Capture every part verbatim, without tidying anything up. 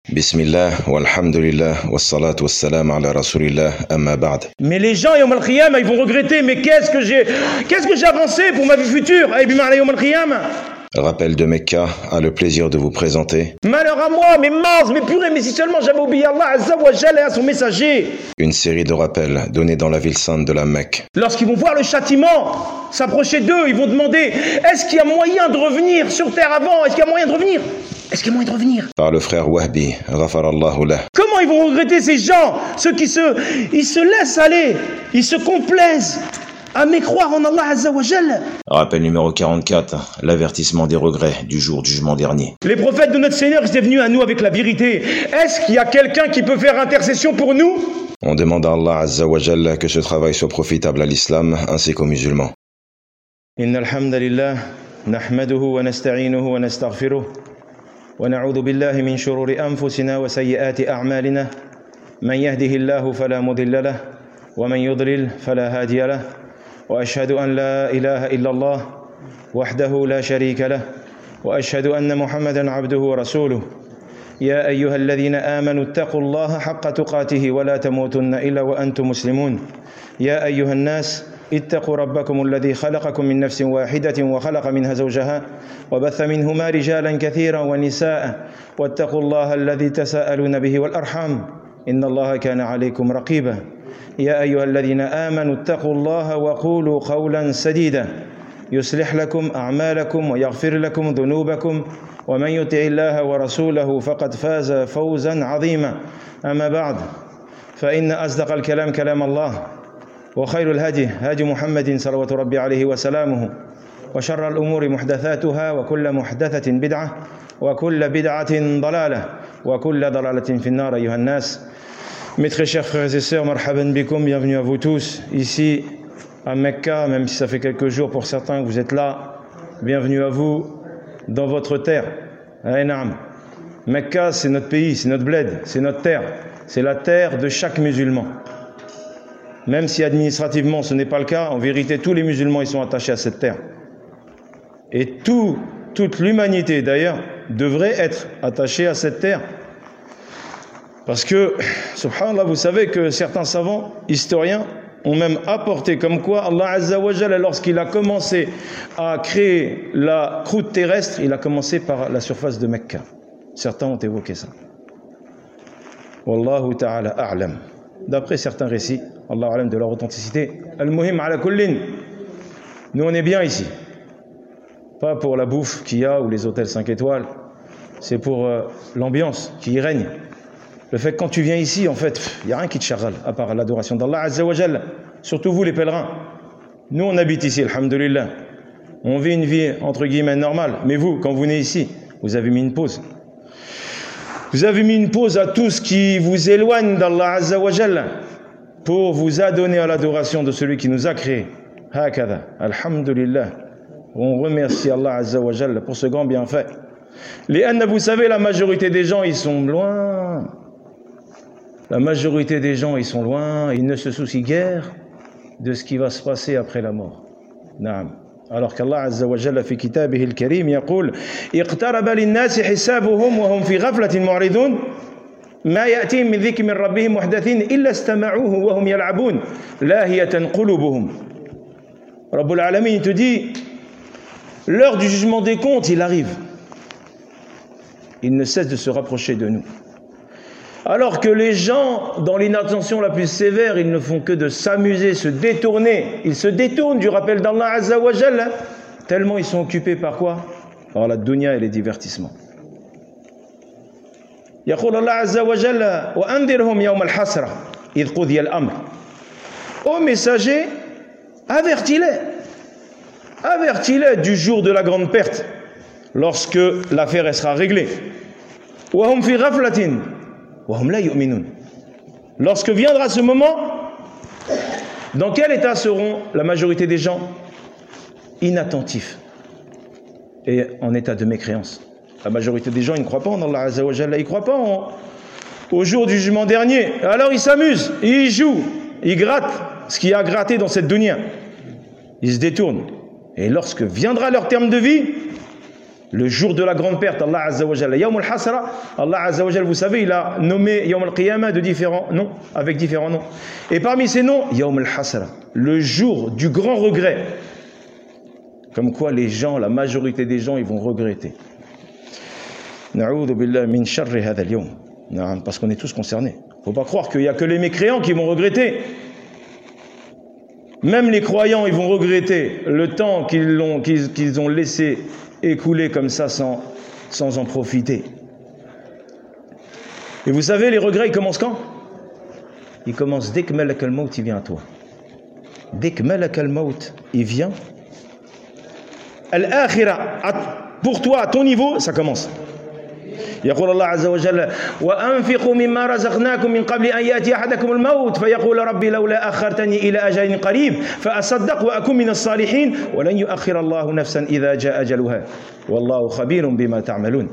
Bismillah, walhamdulillah, wassalatu wassalam ala rasulillah, amma ba'd. Mais les gens, Yawm al-Qiyamah, ils vont regretter, mais qu'est-ce que j'ai qu'est-ce que j'ai avancé pour ma vie future? Eh bien, Yawm al-Qiyamah. Rappel de Mecca a le plaisir de vous présenter Malheur à moi, mais mince, mais purée, mais si seulement j'avais obéi à Allah Azza wa Jalla et à son messager. une série de rappels donnés dans la ville sainte de la Mecque. Lorsqu'ils vont voir le châtiment s'approcher d'eux, ils vont demander, est-ce qu'il y a moyen de revenir sur terre avant? Est-ce qu'il y a moyen de revenir? Est-ce qu'il y a moyen de revenir? Par le frère Wahbi, ghafarallahu lah. Comment ils vont regretter ces gens, ceux qui se, ils se laissent aller, ils se complaisent à mécroire en Allah Azza wa Jalla. Rappel numéro quarante-quatre, l'avertissement des regrets du jour du jugement dernier. Les prophètes de notre Seigneur étaient venus à nous avec la vérité. Est-ce qu'il y a quelqu'un qui peut faire intercession pour nous? On demande à Allah Azza wa Jalla que ce travail soit profitable à l'islam ainsi qu'aux musulmans. Inna alhamdulillah, nahmaduhu wa nasta'inuhu wa nastaghfiruh. ونعوذ بالله من شرور أنفسنا وسيئات أعمالنا من يهده الله فلا مضل له ومن يضلل فلا هادي له وأشهد أن لا إله إلا الله وحده لا شريك له وأشهد أن محمدا عبده ورسوله يا أيها الذين آمنوا اتقوا الله حق تقاته ولا تموتن إلا وأنتم مسلمون يا أيها الناس اتقوا ربكم الذي خلقكم من نفس واحدة وخلق منها زوجها وبث منهما رجالا كثيرا ونساء واتقوا الله الذي تساءلون به والأرحام إن الله كان عليكم رقيبا يا أيها الذين آمنوا اتقوا الله وقولوا قولا سديدا يصلح لكم أعمالكم ويغفر لكم ذنوبكم ومن يطع الله ورسوله فقد فاز فوزا عظيما أما بعد فإن أصدق الكلام كلام الله وخير الهدي هدي محمد صلوات ربي عليه وسلامه وشر الأمور محدثاتها وكل محدثة بدعة وكل بدعة ضلالة وكل ضلالة في النار أيها الناس. Mes très chers frères et sœurs, marhaban bikoum, bienvenue à vous tous ici à Mecca, même si ça fait quelques jours pour certains que vous êtes là. Bienvenue à vous dans votre terre. Aïnam. Mecca, c'est notre pays, c'est notre bled, c'est notre terre, c'est la terre de chaque musulman. Même si administrativement ce n'est pas le cas, en vérité tous les musulmans ils sont attachés à cette terre. Et tout, toute l'humanité d'ailleurs devrait être attachée à cette terre. Parce que, subhanallah, vous savez que certains savants, historiens, ont même apporté comme quoi Allah Azza wa Jalla, lorsqu'il a commencé à créer la croûte terrestre, il a commencé par la surface de Mecca. Certains ont évoqué ça. Wallahu ta'ala a'lam. D'après certains récits, Allah alam de leur authenticité, al-muhim ala kullin, nous on est bien ici. Pas pour la bouffe qu'il y a ou les hôtels cinq étoiles, c'est pour euh, l'ambiance qui y règne. Le fait que quand tu viens ici, en fait, il n'y a rien qui te chargale, à part l'adoration d'Allah Azza wa Jalla. Surtout vous les pèlerins. Nous on habite ici, alhamdulillah. On vit une vie entre guillemets normale. Mais vous, quand vous venez ici, vous avez mis une pause. Vous avez mis une pause à tout ce qui vous éloigne d'Allah Azza wa Jalla pour vous adonner à l'adoration de celui qui nous a créés. Hakada, alhamdulillah. On remercie Allah Azza wa Jalla pour ce grand bienfait. Les Anna, vous savez, la majorité des gens, ils sont loin. La majorité des gens, ils sont loin. Ils ne se soucient guère de ce qui va se passer après la mort. Naam. Alors qu'Allah Azza wa Jalla fi kitabihi al-karim yaqul iqtaraba lin-nasi hisabuhum wa hum fi ghaflatin mu'ridun ma ya'tihim min dhikrin min rabbihim muhdathin illa istama'uhu wa hum yal'abun lahiyatan qulubuhum. Rabbul Alamin te dit l'heure du jugement des comptes, il arrive. Il ne cesse de se rapprocher de nous. Alors que les gens, dans l'inattention la plus sévère, ils ne font que de s'amuser, se détourner. Ils se détournent du rappel d'Allah Azza wa Jalla, tellement ils sont occupés par quoi? Par la dunya et les divertissements. Yaqul Allah Azza wa Jalla wa andirhum yawm al-hasra idh qudiya al-amr. Ô messager, avertis-les. Avertis-les du jour de la grande perte, lorsque l'affaire sera réglée. Wa hum fi ghaflatin. Lorsque viendra ce moment, dans quel état seront la majorité des gens? Inattentifs et en état de mécréance. La majorité des gens, ils ne croient pas en Allah Azza wa Jalla, ils ne croient pas en, au jour du jugement dernier. Alors ils s'amusent, ils jouent, ils grattent ce qui a gratté dans cette dunya. Ils se détournent. Et lorsque viendra leur terme de vie, Le jour de la grande perte, Allah Azza wa Jalla. Yawm al-Hasra, Allah Azza wa Jalla, vous savez, il a nommé Yawm al-Qiyamah de différents noms, avec différents noms. Et parmi ces noms, Yawm al-Hasra, le jour du grand regret. Comme quoi les gens, la majorité des gens, ils vont regretter. Na'oudhu billah min sharri hadha al-yawm. Parce qu'on est tous concernés. Il ne faut pas croire qu'il n'y a que les mécréants qui vont regretter. Même les croyants, ils vont regretter le temps qu'ils ont, qu'ils, qu'ils ont laissé écouler comme ça sans, sans en profiter. Et vous savez, les regrets, ils commencent quand? Ils commencent dès que Malak al-Maut, il vient à toi. Dès que Malak al-Maut, il vient, al-akhira, pour toi, à ton niveau, ça commence. يقول الله عز وجل وأنفقوا مما رزقناكم من قبل أن يأتي أحدكم الموت فيقول ربي لولا أخرتني إلى أجل قريب فأصدق وأكون من الصالحين ولن يؤخر الله نفسا إذا جاء أجلها والله خبير بما تعملون.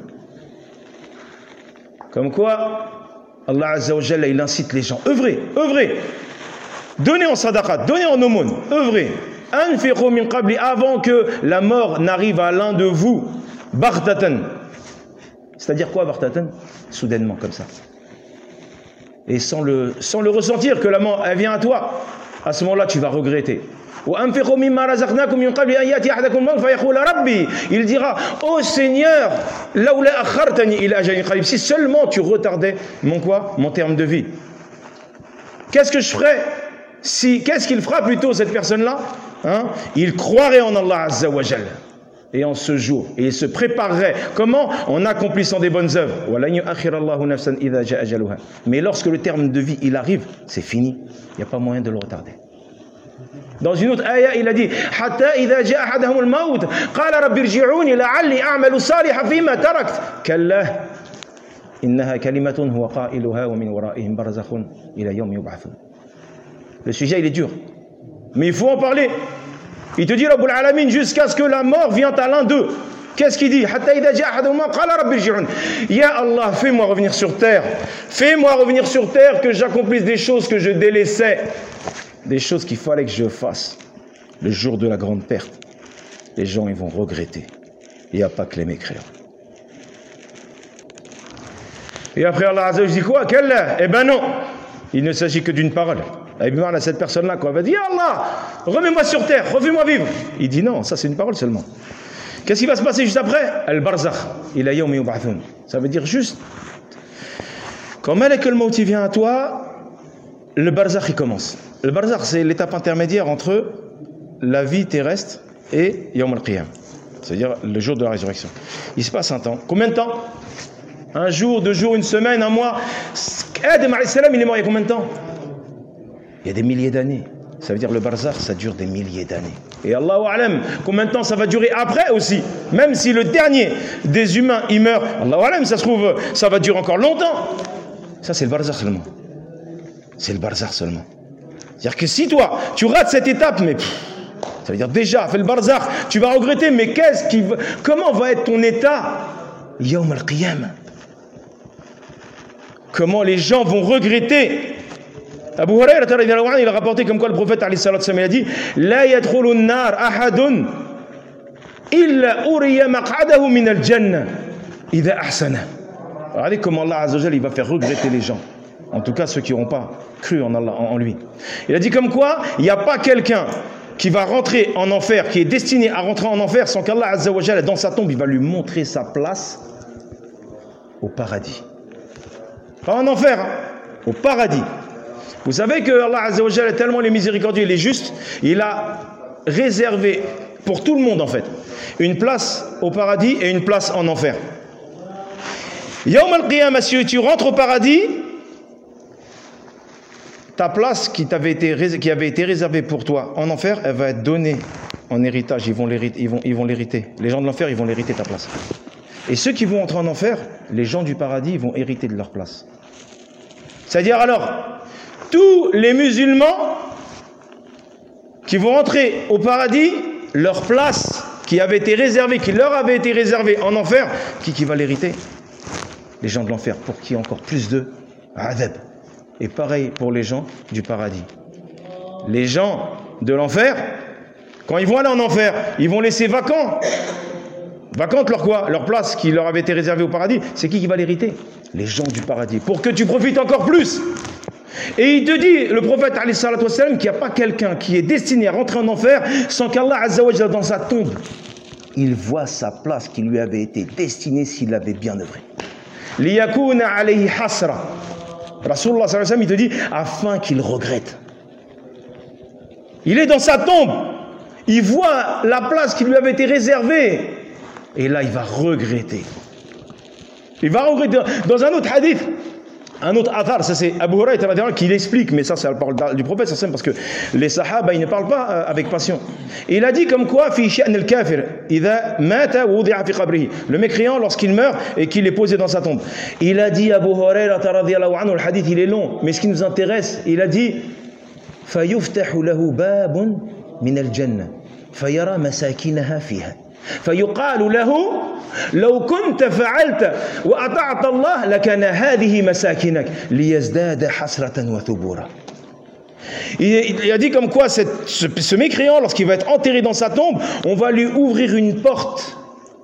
Comme quoi Allah Azza wa Jalla, il incite les gens, œuvrez, œuvrez, donnez en sadaqa, donnez en aumône, œuvrez, anfiqu min qabli, avant que la mort n'arrive à l'un de vous, baghtatan. C'est-à-dire quoi, Bartatan? Soudainement, comme ça. Et sans le, sans le ressentir que la mort, elle vient à toi. À ce moment-là, tu vas regretter. Il dira, oh Seigneur, si seulement tu retardais mon quoi? Mon terme de vie. Qu'est-ce que je ferais si, qu'est-ce qu'il fera plutôt, cette personne-là, hein? Il croirait en Allah Azza wa Jalla. Et en ce jour, et il se préparerait. Comment? En accomplissant des bonnes œuvres. Mais lorsque le terme de vie, il arrive, c'est fini. Il n'y a pas moyen de le retarder. Dans une autre ayah, il a dit حتى إذا جاء أحدهم الموت قال رب ارجعوني لعلي أعمل صالحا فيما تركت كلا إنها كلمة هو قائلها ومن ورائهم برزخ إلى يوم يبعثون. Le sujet, il est dur. Mais il faut en parler. Il te dit Rabbul Alamin jusqu'à ce que la mort vienne à l'un d'eux. Qu'est-ce qu'il dit? Ya Allah, fais-moi revenir sur terre. Fais-moi revenir sur terre, que j'accomplisse des choses que je délaissais. Des choses qu'il fallait que je fasse. Le jour de la grande perte, les gens ils vont regretter. Il n'y a pas que les mécréants. Et après Allah Azza wa Jalla dit quoi? Eh ben non, il ne s'agit que d'une parole. Et bien à cette personne-là, quoi, va dire Allah, remets-moi sur terre, refais-moi vivre. Il dit non, ça c'est une parole seulement. Qu'est-ce qui va se passer juste après? Al-Barzakh, ila yawmi yub'athun. Ça veut dire juste, quand Malak al-Maut vient à toi, le Barzakh il commence. Le Barzakh c'est l'étape intermédiaire entre la vie terrestre et Yawm al-Qiyam. C'est-à-dire le jour de la résurrection. Il se passe un temps. Combien de temps? Un jour, deux jours, une semaine, un mois. Adam alayhi salam, il est mort il y a combien de temps? Il y a des milliers d'années. Ça veut dire le barzakh, ça dure des milliers d'années. Et Allahu a'lam, combien de temps ça va durer après aussi? Même si le dernier des humains, il meurt, Allahu a'lam, ça se trouve, ça va durer encore longtemps. Ça, c'est le barzakh seulement. C'est le barzakh seulement. C'est-à-dire que si toi, tu rates cette étape, mais pff, ça veut dire déjà, fais le barzakh, tu vas regretter, mais qu'est-ce qui va, comment va être ton état? Yawm al-Qiyam. Comment les gens vont regretter? Abu Hurayrah il a rapporté comme quoi le prophète alayhi salatu wassalam, il a dit la yadkhulu an-nar ahadun illa uriya maq'adahu min al-jannah idha ahsana. Regardez comment Allah Azza wa Jalla il va faire regretter les gens. En tout cas ceux qui n'auront pas cru en Allah, en lui. Il a dit comme quoi il n'y a pas quelqu'un qui va rentrer en enfer, qui est destiné à rentrer en enfer sans qu'Allah Azza wa Jalla dans sa tombe il va lui montrer sa place au paradis. Pas en enfer, hein, au paradis. Vous savez que Allah Azza wa Jalla est tellement les miséricordieux, il est juste, il a réservé pour tout le monde en fait une place au paradis et une place en enfer. Yawm al-Qiyamah, si tu rentres au paradis, ta place qui, t'avait été, qui avait été réservée pour toi en enfer, elle va être donnée en héritage, ils vont l'hériter, ils vont, ils vont l'hériter. Les gens de l'enfer, ils vont l'hériter ta place. Et ceux qui vont entrer en enfer, les gens du paradis, ils vont hériter de leur place. C'est-à-dire alors, tous les musulmans qui vont entrer au paradis, leur place qui avait été réservée, qui leur avait été réservée en enfer, qui, qui va l'hériter? Les gens de l'enfer, pour qui encore plus de adab. Et pareil pour les gens du paradis. Les gens de l'enfer, quand ils vont aller en enfer, ils vont laisser vacant Vacante leur quoi? Leur place qui leur avait été réservée au paradis. C'est qui qui va l'hériter? Les gens du paradis. Pour que tu profites encore plus. Et il te dit, le prophète alayhi salatu wassalam, qu'il n'y a pas quelqu'un qui est destiné à rentrer en enfer sans qu'Allah azza wa jalla dans sa tombe, il voit sa place qui lui avait été destinée s'il avait bien œuvré. Liyakuna alayhi hasra. Rasulullah sallallahu alayhi wa sallam, il te dit, afin qu'il regrette. Il est dans sa tombe. Il voit la place qui lui avait été réservée. Et là, il va regretter. Il va regretter. Dans un autre hadith, un autre athar, ça c'est Abu Huraïra qui l'explique, mais ça c'est la parole du prophète, ça, parce que les sahaba, ils ne parlent pas avec passion. Et il a dit comme quoi, fi sha'n al-kafir, idha mata wudi'a fi qabrihi. Le mécréant, lorsqu'il meurt et qu'il est posé dans sa tombe. Il a dit, Abu Huraïra radiyallahu anhu, le hadith il est long, mais ce qui nous intéresse, il a dit, fayuftahu lahu babun min al-jannah, fayara masakinaha fiha. فيقال له لو كنت فعلت وأطعت الله لكان هذه مساكنك ليزداد حسرة وثبورا. Il a dit comme quoi cette, ce, ce mécréant, lorsqu'il va être enterré dans sa tombe, on va lui ouvrir une porte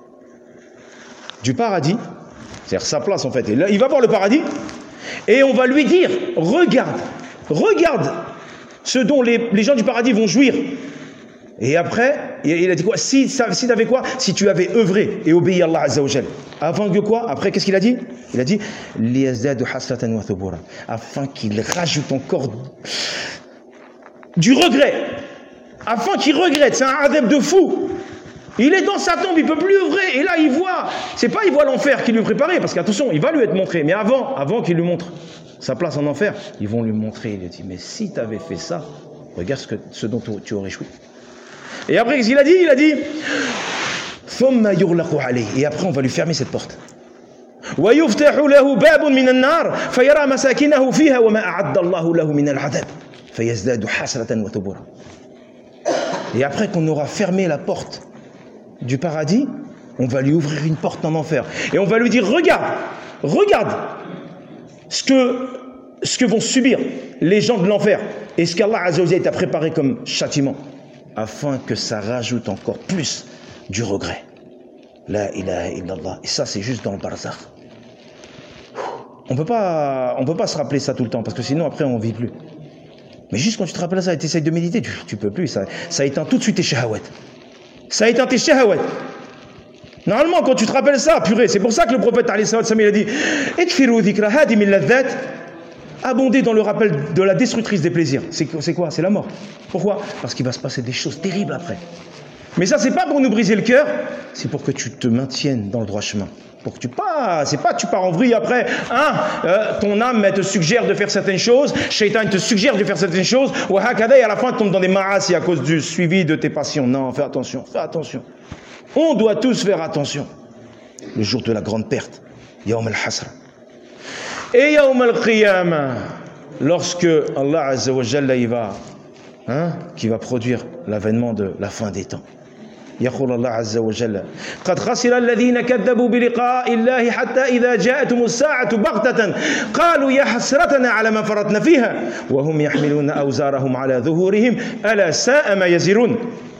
du paradis, c'est-à-dire sa place en fait. Et là, il va voir le paradis et on va lui dire, regarde, regarde ce dont les, les gens du paradis vont jouir. Et après, il a dit quoi? Si, si tu avais quoi? Si tu avais œuvré et obéi à Allah Azza wa Jal. Avant que quoi? Après, qu'est-ce qu'il a dit? Il a dit afin qu'il rajoute encore du regret. Afin qu'il regrette. C'est un adepte de fou. Il est dans sa tombe, il ne peut plus œuvrer. Et là, il voit. C'est pas il voit l'enfer qui lui est préparé. Parce qu'attention, il va lui être montré. Mais avant, avant qu'il lui montre sa place en enfer, ils vont lui montrer. Il a dit, mais si tu avais fait ça, regarde ce, que, ce dont tu aurais échoué. Et après, qu'est-ce qu'il a dit? Il a dit et après, on va lui fermer cette porte. Et après qu'on aura fermé la porte du paradis, on va lui ouvrir une porte en enfer. Et on va lui dire, regarde, regarde ce que, ce que vont subir les gens de l'enfer. Et ce qu'Allah Azza wa Jalla t'a préparé comme châtiment. Afin que ça rajoute encore plus du regret. La ilaha illallah. Et ça, c'est juste dans le barzakh. On peut pas, on peut pas se rappeler ça tout le temps, parce que sinon, après, on vit plus. Mais juste quand tu te rappelles ça et tu essayes de méditer, tu, tu peux plus. Ça, ça éteint tout de suite tes shahawat. Ça éteint tes shahawat. Normalement, quand tu te rappelles ça, purée, c'est pour ça que le prophète, alayhi salatu wassalam, il a dit Ikfiru dhikra hadim al-ladhat. Abonder dans le rappel de la destructrice des plaisirs. C'est quoi? C'est la mort. Pourquoi? Parce qu'il va se passer des choses terribles après. Mais ça, c'est pas pour nous briser le cœur, c'est pour que tu te maintiennes dans le droit chemin. Pour que tu pas, c'est pas que tu pars en vrille après. Hein, euh, ton âme elle te suggère de faire certaines choses, Shaitan te suggère de faire certaines choses, ou hakada, et à la fin tu tombes dans des marasses à cause du suivi de tes passions. Non, fais attention, fais attention. On doit tous faire attention. Le jour de la grande perte, Yawm al-Hasra. Et Yawm al-Qiyamah, lorsque Allah Azza wa Jalla il va, hein, qui va produire l'avènement de la fin des temps. يقول الله عز وجل قد خسر الذين كذبوا بلقاء الله حتى إذا جاءتهم الساعة بغتة قالوا يا حسرتنا على ما فرطنا فيها وهم يحملون أوزارهم على ظهورهم ألا ساء ما يزرون.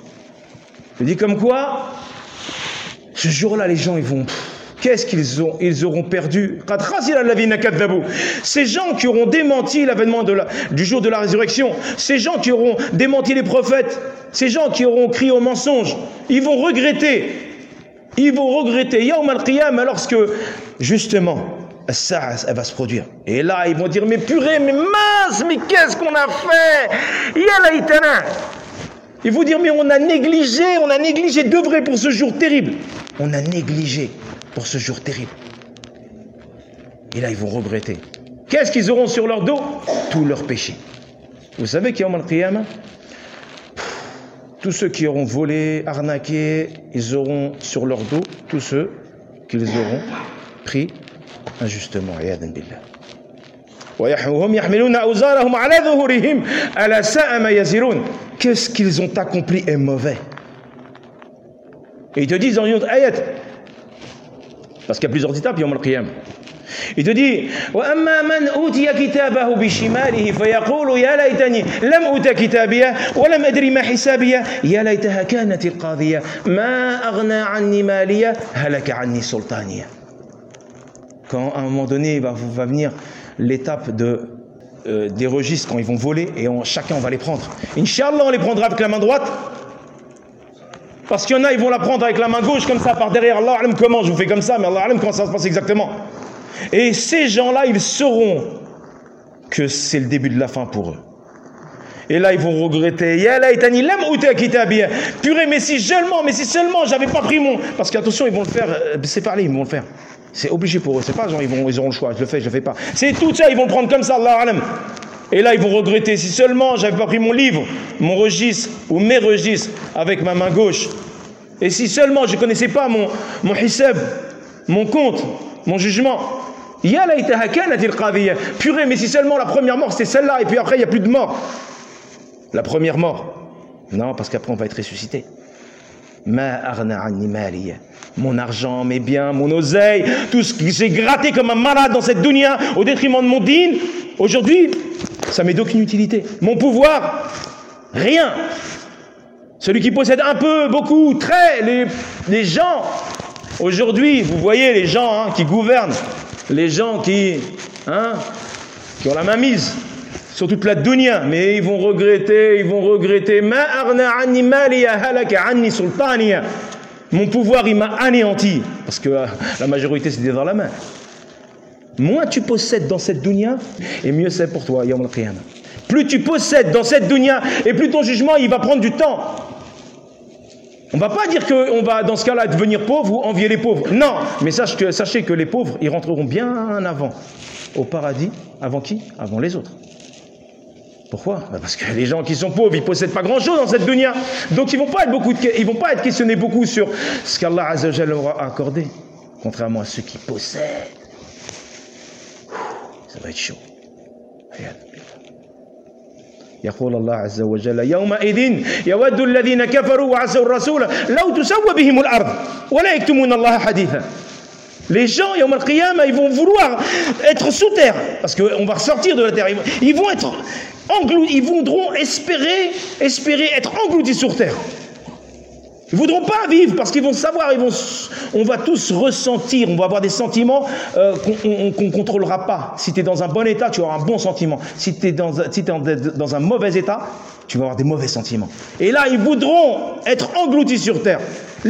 Je dis comme quoi, ce jour-là, les gens ils vont. Qu'est-ce qu'ils ont? Ils auront perdu. Ces gens qui auront démenti l'avènement de la, du jour de la résurrection, ces gens qui auront démenti les prophètes, ces gens qui auront crié au mensonge, ils vont regretter. Ils vont regretter. Yawm al-Qiyamah, lorsque, justement, ça, elle va se produire. Et là, ils vont dire, mais purée, mais mince, mais qu'est-ce qu'on a fait? Yalaïtana. Ils vont dire, mais on a négligé, on a négligé d'œuvrer pour ce jour terrible. On a négligé pour ce jour terrible. Et là, ils vont regretter. Qu'est-ce qu'ils auront sur leur dos? Tous leurs péchés. Vous savez qu'il y a Yawm al-Qiyamah, tous ceux qui auront volé, arnaqué, ils auront sur leur dos tous ceux qu'ils auront pris injustement. Ayadan billah. Qu'est-ce qu'ils ont accompli est mauvais. Et ils te disent dans une autre ayat, parce qu'il y a plusieurs étapes, Yawm al-Qiyamah. Il te dit وَأَمَّا مَنْ أُوتِيَ كِتَابَهُ بِشِمَالِهِ فَيَقُولُ يَا لَيْتَنِي لَمْ أُوتَ كِتَابِيَهْ وَلَمْ أَدْرِ مَا حِسَابِيَهْ يَا لَيْتَهَا كَانَتِ الْقَاضِيَةَ مَا أَغْنَى عَنِّي مَالِيَهْ هَلَكَ عَنِّي سُلْطَانِيَهْ. Quand à un moment donné il va, va venir l'étape de, euh, des registres, quand ils vont voler, et on, chacun on va les prendre. Inch'Allah, on les prendra avec la main droite. Parce qu'il y en a, ils vont la prendre avec la main gauche, comme ça, par derrière. Allah alam comment, je vous fais comme ça, mais Allah alam comment ça se passe exactement. Et ces gens-là, ils sauront que c'est le début de la fin pour eux. Et là, ils vont regretter. Ya laïtani lam outa kitabiya. Purée, mais si seulement, mais si seulement, j'avais pas pris mon. Parce qu'attention, ils vont le faire, c'est parlé, ils vont le faire. C'est obligé pour eux, c'est pas genre, ils, vont, ils auront le choix, je le fais, je le fais pas. C'est tout ça, ils vont le prendre comme ça, Allah alam. Et là, ils vont regretter. Si seulement j'avais pas pris mon livre, mon registre, ou mes registres, avec ma main gauche. Et si seulement je connaissais pas mon, mon hisab, mon compte, mon jugement. Ya laïtaha kanatil qadiyya. Purée, mais si seulement la première mort, c'est celle-là, et puis après, il n'y a plus de mort. La première mort. Non, parce qu'après, on va être ressuscité. Ma aghna anni maliya. Mon argent, mes biens, mon oseille, tout ce que j'ai gratté comme un malade dans cette dunya, au détriment de mon dîn, aujourd'hui, ça m'est d'aucune utilité. Mon pouvoir, rien. Celui qui possède un peu, beaucoup, très, les, les gens, aujourd'hui, vous voyez les gens hein, qui gouvernent, les gens qui, hein, qui ont la main mise sur toute la dunya, mais ils vont regretter, ils vont regretter. Ma aghna anni maliya halaka anni sultaniya. Mon pouvoir, il m'a anéanti. Parce que euh, la majorité, c'était dans la main. Moins tu possèdes dans cette dunya, et mieux c'est pour toi, yawm al-qiyamah. Plus tu possèdes dans cette dunya, et plus ton jugement, il va prendre du temps. On ne va pas dire qu'on va, dans ce cas-là, devenir pauvre ou envier les pauvres. Non, mais sache que, sachez que les pauvres, ils rentreront bien avant. Au paradis, avant qui? Avant les autres. Pourquoi? Parce que les gens qui sont pauvres, ils ne possèdent pas grand-chose dans cette dunya. Donc ils ne vont pas être beaucoup de, ils vont pas être questionnés beaucoup sur ce qu'Allah Azza wa Jalla leur a accordé. Contrairement à ceux qui possèdent. Ça va être chaud. يقول الله عز وجل يومئذ يود الذين كفروا وعصوا الرسول لو تسوى بهم الأرض ولا يكتمون الله حديثا. Les gens, yawm al-qiyamah, ils vont vouloir être sous terre, parce qu'on va ressortir de la terre. Ils vont être engloutis, ils voudront espérer, espérer être engloutis sur terre. Ils ne voudront pas vivre, parce qu'ils vont savoir, ils vont, on va tous ressentir, on va avoir des sentiments euh, qu'on ne contrôlera pas. Si tu es dans un bon état, tu vas avoir un bon sentiment. Si tu es dans, si t'es dans un mauvais état, tu vas avoir des mauvais sentiments. Et là, ils voudront être engloutis sur terre.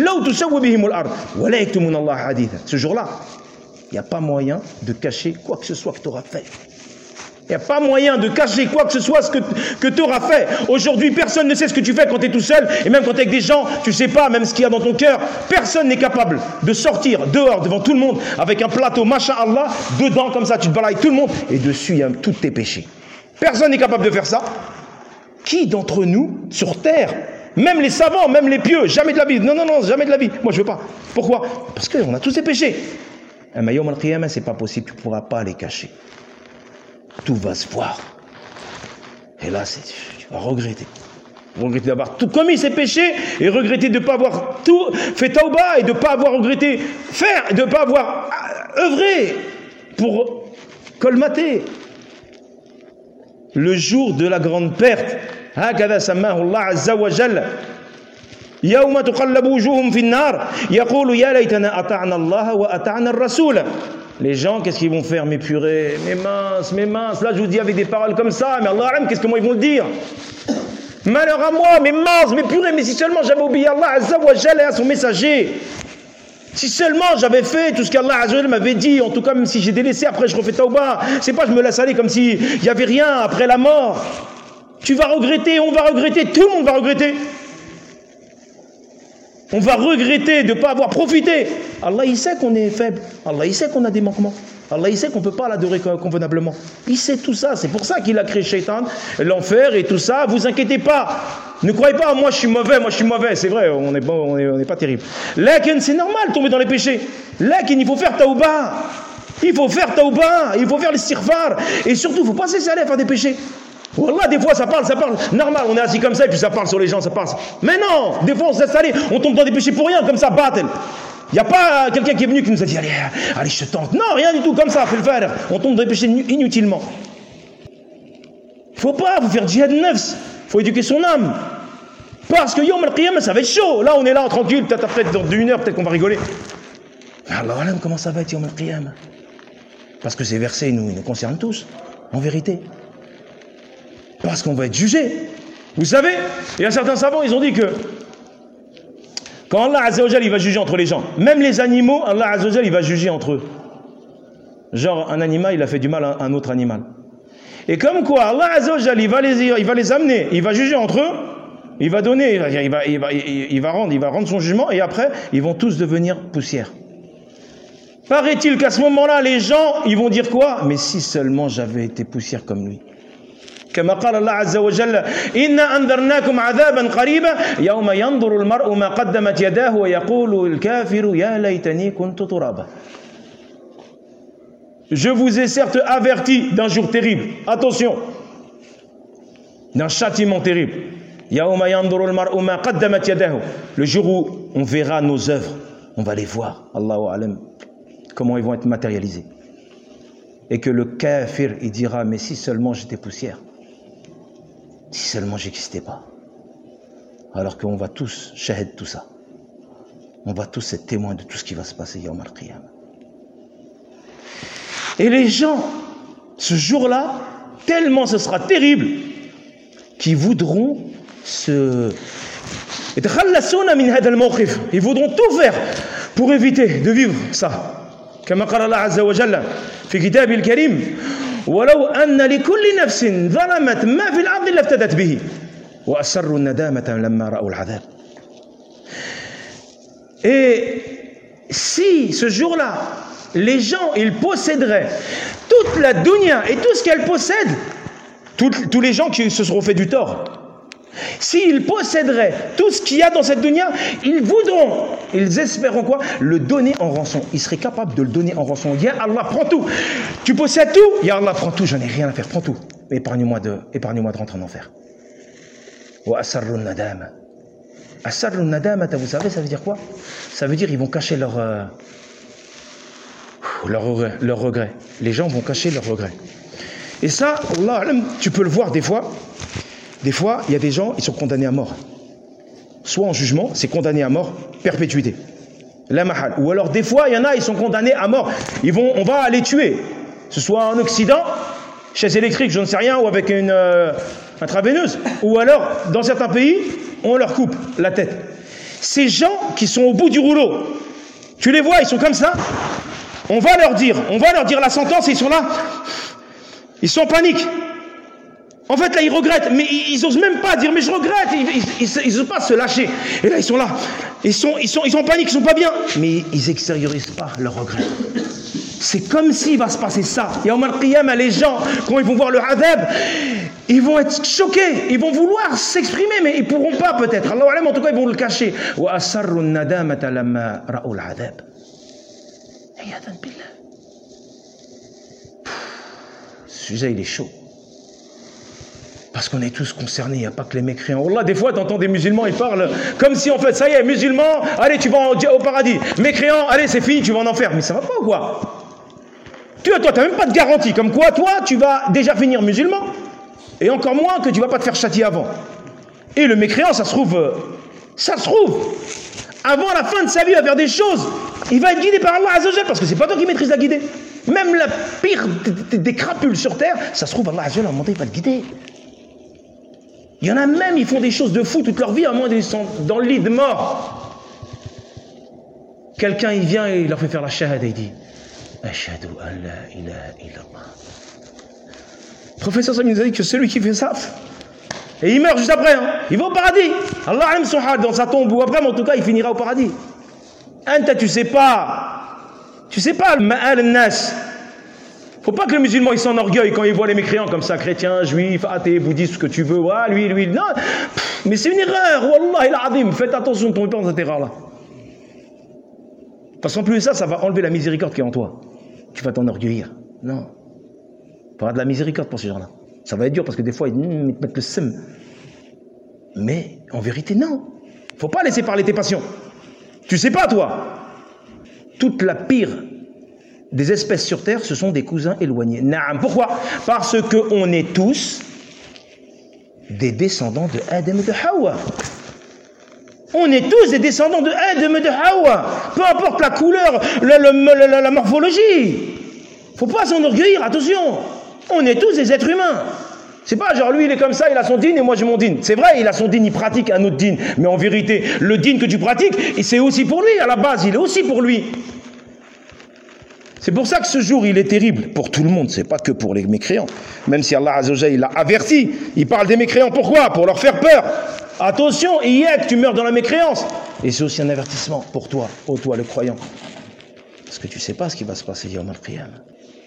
Ce jour-là, il n'y a pas moyen de cacher quoi que ce soit que tu auras fait. Il n'y a pas moyen de cacher quoi que ce soit ce que, que tu auras fait. Aujourd'hui, personne ne sait ce que tu fais quand tu es tout seul. Et même quand tu es avec des gens, tu ne sais pas même ce qu'il y a dans ton cœur. Personne n'est capable de sortir dehors devant tout le monde avec un plateau, masha'Allah, dedans comme ça, tu te balades avec tout le monde. Et dessus, il y a tous tes péchés. Personne n'est capable de faire ça. Qui d'entre nous, sur terre, même les savants, même les pieux, jamais de la vie. Non, non, non, jamais de la vie. Moi, je veux pas. Pourquoi? Parce qu'on a tous ces péchés. Mais yawm al-qiyamah, c'est pas possible. Tu ne pourras pas les cacher. Tout va se voir. Et là, c'est, tu vas regretter. Regretter d'avoir tout commis ces péchés et regretter de ne pas avoir tout fait tauba et de ne pas avoir regretté faire, de ne pas avoir œuvré pour colmater. Le jour de la grande perte. هكذا سماه الله عز وجل يوم تقلب وجوههم في النار يقول يا ليتنا أطعنا الله وأطعنا الرسول. Les gens, qu'est-ce qu'ils vont faire? Mes purées, mes minces, mes minces. Là, je vous dis avec des paroles comme ça, mais Allah aime, qu'est-ce que moi ils vont le dire? Malheur à moi, mes minces, mes purées, mais si seulement j'avais obéi à Allah Azza wa Jalla et à son messager. Si seulement j'avais fait tout ce qu'Allah Azza wa Jalla m'avait dit, en tout cas, même si j'ai délaissé, après je refais tauba. C'est pas je me laisse aller comme s'il n'y avait rien après la mort. Tu vas regretter, on va regretter, tout le monde va regretter. On va regretter de ne pas avoir profité. Allah, il sait qu'on est faible. Allah, il sait qu'on a des manquements. Allah, il sait qu'on ne peut pas l'adorer convenablement. Il sait tout ça. C'est pour ça qu'il a créé Shaitan, l'enfer et tout ça. Vous inquiétez pas. Ne croyez pas, moi je suis mauvais, moi je suis mauvais. C'est vrai, on n'est on est, on est pas terrible. Lakin, c'est normal de tomber dans les péchés. Lakin, il faut faire tauba. Il faut faire tauba. Il faut faire l'istighfar. Et surtout, il ne faut pas se laisser aller à faire des péchés. Wallah, des fois ça parle, ça parle, normal, on est assis comme ça et puis ça parle sur les gens, ça parle. Mais non, des fois on se laisse aller, on tombe dans des péchés pour rien, comme ça, battle. Il n'y a pas quelqu'un qui est venu qui nous a dit allez, allez, je te tente. Non, rien du tout, comme ça, fait le faire. On tombe dans les péchés inutilement. Il ne faut pas vous faire djihad nafs. Il faut éduquer son âme. Parce que Yom al-Qiyamah, ça va être chaud. Là, on est là, tranquille, peut-être après, dans une heure, peut-être qu'on va rigoler. Allah alam, comment ça va être Yom al-Qiyamah? Parce que ces versets nous, ils nous concernent tous, en vérité. Parce qu'on va être jugé. Vous savez, il y a certains savants, ils ont dit que quand Allah Azza wa Jal, il va juger entre les gens, même les animaux, Allah Azza wa Jal, il va juger entre eux. Genre, un animal, il a fait du mal à un autre animal. Et comme quoi, Allah Azza wa Jal, il va les, il va les amener, il va juger entre eux, il va donner, il va, il va, il va, il va rendre, il va rendre son jugement, et après, ils vont tous devenir poussière. Paraît-il qu'à ce moment-là, les gens, ils vont dire quoi? Mais si seulement j'avais été poussière comme lui. كما قال الله عز وجل إنا أنذرناكم عذابا قريبا يوم ينظر المرء ما قدمت يداه ويقول الكافر يا ليتني كنت ترابا. Je vous ai certes averti d'un jour terrible. Attention, d'un châtiment terrible. يوم ينظر المرء ما قدمت يداه. Le jour où on verra nos œuvres, on va les voir. Allahu a'lam. Comment ils vont être matérialisés. Et que le kafir, il dira, mais si seulement j'étais poussière. Si seulement j'existais pas. Alors qu'on va tous shahid tout ça. On va tous être témoins de tout ce qui va se passer Yawm al-Qiyamah. Et les gens, ce jour-là, tellement ce sera terrible, qu'ils voudront se... Ils voudront tout faire pour éviter de vivre ça. كما قال الله عز وجل في كتابه الكريم ولو أن لكل نفس ظلمت ما في الأرض لافتدت به وأسروا الندامة لما رأوا العذاب. Et si ce jour-là, les gens, ils posséderaient toute la dunya et tout ce qu'elle possède, tous les gens qui se seront fait du tort, s'ils posséderaient tout ce qu'il y a dans cette dunya, ils voudront, ils espéreront quoi? Le donner en rançon. Ils seraient capables de le donner en rançon. Ya Allah, prends tout. Tu possèdes tout? Ya Allah, prends tout. J'en ai rien à faire. Prends tout. Épargne-moi de, épargne-moi de rentrer en enfer. Wa asarru nadama. Asarru nadama, vous savez, ça veut dire quoi? Ça veut dire ils vont cacher leur, euh, leur, regret, leur regret. Les gens vont cacher leur regret. Et ça, Allah, tu peux le voir des fois. Des fois, il y a des gens, ils sont condamnés à mort. Soit en jugement, c'est condamné à mort, perpétuité. La mahal. Ou alors, des fois, il y en a, ils sont condamnés à mort. Ils vont, on va les tuer. Que ce soit en Occident, chaise électrique, je ne sais rien, ou avec une euh, intraveineuse. Ou alors, dans certains pays, on leur coupe la tête. Ces gens qui sont au bout du rouleau, tu les vois, ils sont comme ça. On va leur dire, on va leur dire la sentence, et ils sont là. Ils sont en panique. En fait, là, ils regrettent, mais ils n'osent même pas dire, mais je regrette, ils n'osent pas se lâcher. Et là, ils sont là, ils sont, ils sont, ils sont en panique, ils ne sont pas bien, mais ils n'extériorisent pas leur regret. C'est comme s'il va se passer ça. Yawm al-Qiyamah, les gens, quand ils vont voir le adab, ils vont être choqués, ils vont vouloir s'exprimer, mais ils ne pourront pas peut-être. Allah alam, en tout cas, ils vont le cacher. Wa asarru nadamata lamma ra'u al-adab. Iyadan billah. Ce sujet, il est chaud. Parce qu'on est tous concernés, il n'y a pas que les mécréants. Allah, des fois, tu entends des musulmans, ils parlent comme si, en fait, ça y est, musulman, allez, tu vas au paradis. Mécréant, allez, c'est fini, tu vas en enfer. Mais ça va pas ou quoi? Tu vois, toi, tu n'as même pas de garantie. Comme quoi, toi, tu vas déjà finir musulman. Et encore moins que tu ne vas pas te faire châtier avant. Et le mécréant, ça se trouve, ça se trouve, avant la fin de sa vie, il va faire des choses. Il va être guidé par Allah Azza wa Jal, parce que c'est pas toi qui maîtrise la guider. Même la pire des crapules sur terre, ça se trouve, Allah Azza wa Jal, à un moment donné, il va le guider. Il y en a même, ils font des choses de fou toute leur vie, à moins qu'ils sont dans le lit de mort. Quelqu'un, il vient et il leur fait faire la shahada, il dit Ashhadu an la ilaha illallah. Le professeur Sami nous a dit que celui qui fait ça, et il meurt juste après, hein, il va au paradis. Allah aime son had dans sa tombe, ou après, mais en tout cas, il finira au paradis. Anta, tu sais pas, tu sais pas, le ma'al nas. Faut pas que le musulman il s'enorgueille quand il voit les mécréants comme ça, chrétiens, juifs, athées, bouddhistes, ce que tu veux, ouais, lui, lui, non. Pff, mais c'est une erreur, Wallah al-Azim, faites attention, ne tombez pas dans cette erreur-là. Parce qu'en plus de ça, ça va enlever la miséricorde qui est en toi. Tu vas t'enorgueillir. Non. Il faudra de la miséricorde pour ces gens-là. Ça va être dur parce que des fois, ils te mettent le seum. Mais en vérité, non. Faut pas laisser parler tes passions. Tu sais pas, toi. toute la pire des espèces sur Terre, ce sont des cousins éloignés. Naam. Pourquoi? Parce qu'on est tous des descendants de Adam et de Hawa. On est tous des descendants de Adam et de Hawa. Peu importe la couleur, la, la, la, la, la morphologie. Faut pas s'enorgueillir, attention. On est tous des êtres humains. C'est pas genre lui il est comme ça, il a son dîn et moi j'ai mon dîn. C'est vrai, il a son dîn, il pratique un autre dîn. Mais en vérité, le dîn que tu pratiques, c'est aussi pour lui, à la base, il est aussi pour lui. C'est pour ça que ce jour, il est terrible pour tout le monde, c'est pas que pour les mécréants. Même si Allah Azza wa Jalla, il l'a averti, il parle des mécréants, pourquoi? Pour leur faire peur. Attention, que tu meurs dans la mécréance. Et c'est aussi un avertissement pour toi, ô toi le croyant. Parce que tu sais pas ce qui va se passer yawm al-qiyamah.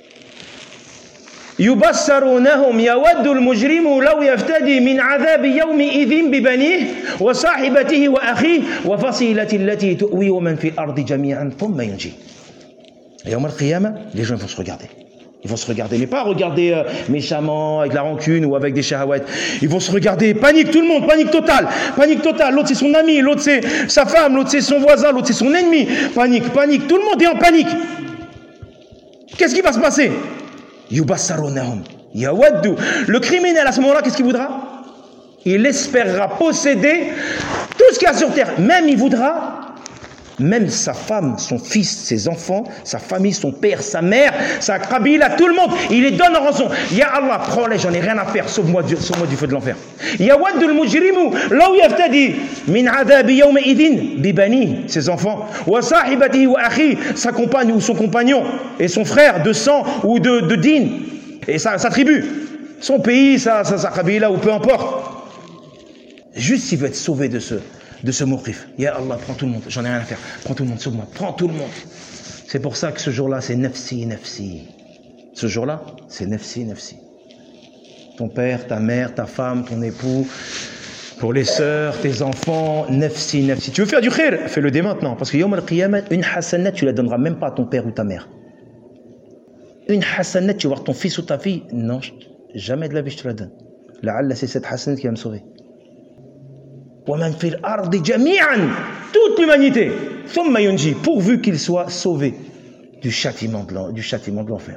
يبصرونهم يود المجرم لو يفتدي من عذاب يومئذ ببنيه وصاحبته وأخيه وفصيلته التي تؤوي ومن في الأرض جميعا ثم ينجي. يوم القيامة, les gens vont se regarder. Ils vont se regarder, mais pas regarder euh, méchamment, avec la rancune ou avec des shahawats. Ils vont se regarder, panique tout le monde, panique totale, panique totale. L'autre c'est son ami, l'autre c'est sa femme, l'autre c'est son voisin, l'autre c'est son ennemi. Panique, panique, tout le monde est en panique. Qu'est-ce qui va se passer? Yubassarunahum yawaddu. Le criminel à ce moment-là, qu'est-ce qu'il voudra? Il espérera posséder tout ce qu'il y a sur terre. Même il voudra, même sa femme, son fils, ses enfants, sa famille, son père, sa mère, sa qabila, tout le monde, il les donne en rançon. Ya Allah, prends-les, j'en ai rien à faire, sauve-moi du, sauve-moi du feu de l'enfer. Yawaddu al-mujrimu law yaftadi min adhabi yawma idhin bi bani, ses enfants, wa sahibatihi wa akhi, sa compagne ou son compagnon, et son frère de sang ou de, de din, et sa, sa tribu, son pays, sa, sa, sa qabila ou peu importe. Juste s'il veut être sauvé de ce de ce moukrif. Ya Allah, prends tout le monde, j'en ai rien à faire. Prends tout le monde, sauve-moi, prends tout le monde. C'est pour ça que ce jour-là, c'est nafsi, nafsi. Ce jour-là, c'est nafsi, nafsi. Ton père, ta mère, ta femme, ton époux, pour les sœurs, tes enfants, nafsi, nafsi. Tu veux faire du khir? Fais-le dès maintenant. Parce que yawm al-qiyamah, une hasanat, tu la donneras même pas à ton père ou ta mère. Une hasanat, tu vas voir ton fils ou ta fille. Non, jamais de la vie je te la donne. La'alla, c'est cette hasanat qui va me sauver. Toute l'humanité, pourvu qu'il soit sauvé du châtiment de l'enfer.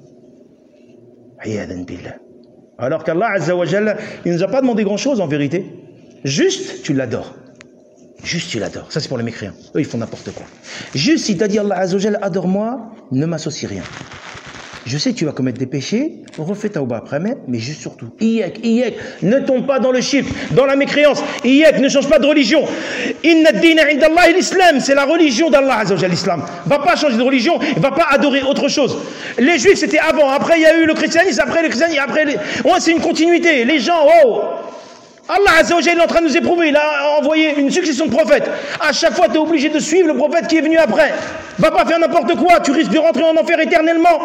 Alors qu'Allah Azza wa Jalla, il ne nous a pas demandé grand chose en vérité. Juste, tu l'adores. Juste, tu l'adores. Ça, c'est pour les mécréants. Eux, ils font n'importe quoi. Juste, il t'a dit Allah Azza wa Jalla, adore-moi, ne m'associe rien. Je sais que tu vas commettre des péchés, refais tauba après, mais, mais juste surtout, iyek, iyek, ne tombe pas dans le shirk, dans la mécréance, iyek, ne change pas de religion. Inna ad-dina inda Allah l'islam, c'est la religion d'Allah Azza wa Jalla, l'islam. Va pas changer de religion, va pas adorer autre chose. Les juifs c'était avant, après il y a eu le christianisme, après le christianisme, après les... oh, c'est une continuité. Les gens, oh, Allah Azza wa Jalla est en train de nous éprouver, il a envoyé une succession de prophètes. À chaque fois tu es obligé de suivre le prophète qui est venu après. Va pas faire n'importe quoi, tu risques de rentrer en enfer éternellement.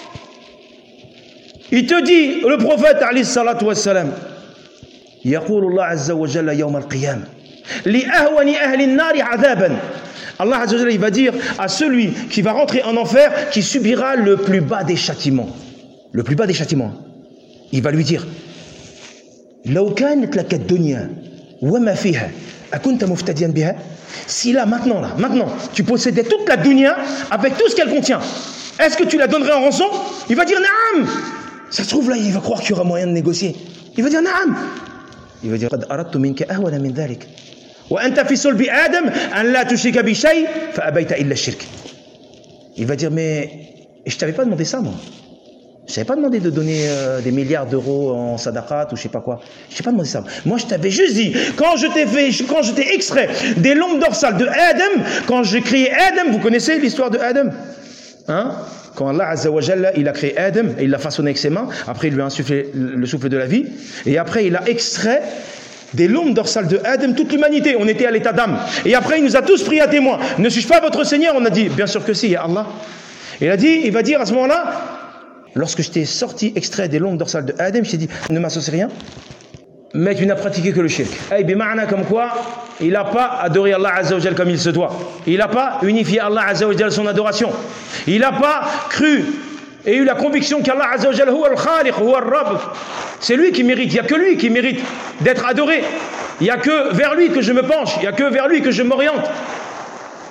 Il te dit, le prophète, alayhi salatu wassalam, يقول الله عز وجل يوم القيامة لأهون أهل النار عذابا. Allah Azza wa Jalla, il va dire à celui qui va rentrer en enfer, qui subira le plus bas des châtiments. Le plus bas des châtiments. Il va lui dire, لو كانت لك الدنيا وما فيها أكنت مفتديا بها. Si là, maintenant, là, maintenant, tu possédais toute la dunya avec tout ce qu'elle contient, est-ce que tu la donnerais en rançon? Il va dire, naam. Ça se trouve là, il va croire qu'il y aura moyen de négocier. Il va dire, naam. Il va dire, قد أردت منك أهون من ذلك. وأنت في صلب آدم أن لا تشرك بشيء فأبيت إلا الشرك. Il va dire, mais je t'avais pas demandé ça, moi. Je t'avais pas demandé de donner euh, des milliards d'euros en sadaqat ou je sais pas quoi. Je t'ai pas demandé ça. Moi, je t'avais juste dit, quand je t'ai fait, quand je t'ai extrait des lombes dorsales de Adam, quand j'ai créé Adam, vous connaissez l'histoire de Adam, hein? Quand Allah Azza wa Jalla, il a créé Adam, et il l'a façonné avec ses mains, après il lui a insufflé le souffle de la vie, et après il a extrait des lombes dorsales de Adam, toute l'humanité, on était à l'état d'âme. Et après il nous a tous pris à témoin. Ne suis-je pas votre Seigneur? On a dit, bien sûr que si, ya Allah. Et il a dit, il va dire à ce moment-là, lorsque je t'ai sorti, extrait des lombes dorsales de Adam, je t'ai dit, ne m'associe rien, mais tu n'as pratiqué que le shirk. Eh bien, comme quoi, il n'a pas adoré Allah Azza wa Jalla comme il se doit. Il n'a pas unifié Allah Azza wa Jalla son adoration. Il n'a pas cru et eu la conviction qu'Allah Azza wa Jalla huwa al-Khaliq, huwa al-Rabb. C'est lui qui mérite, il n'y a que lui qui mérite d'être adoré. Il n'y a que vers lui que je me penche, il n'y a que vers lui que je m'oriente.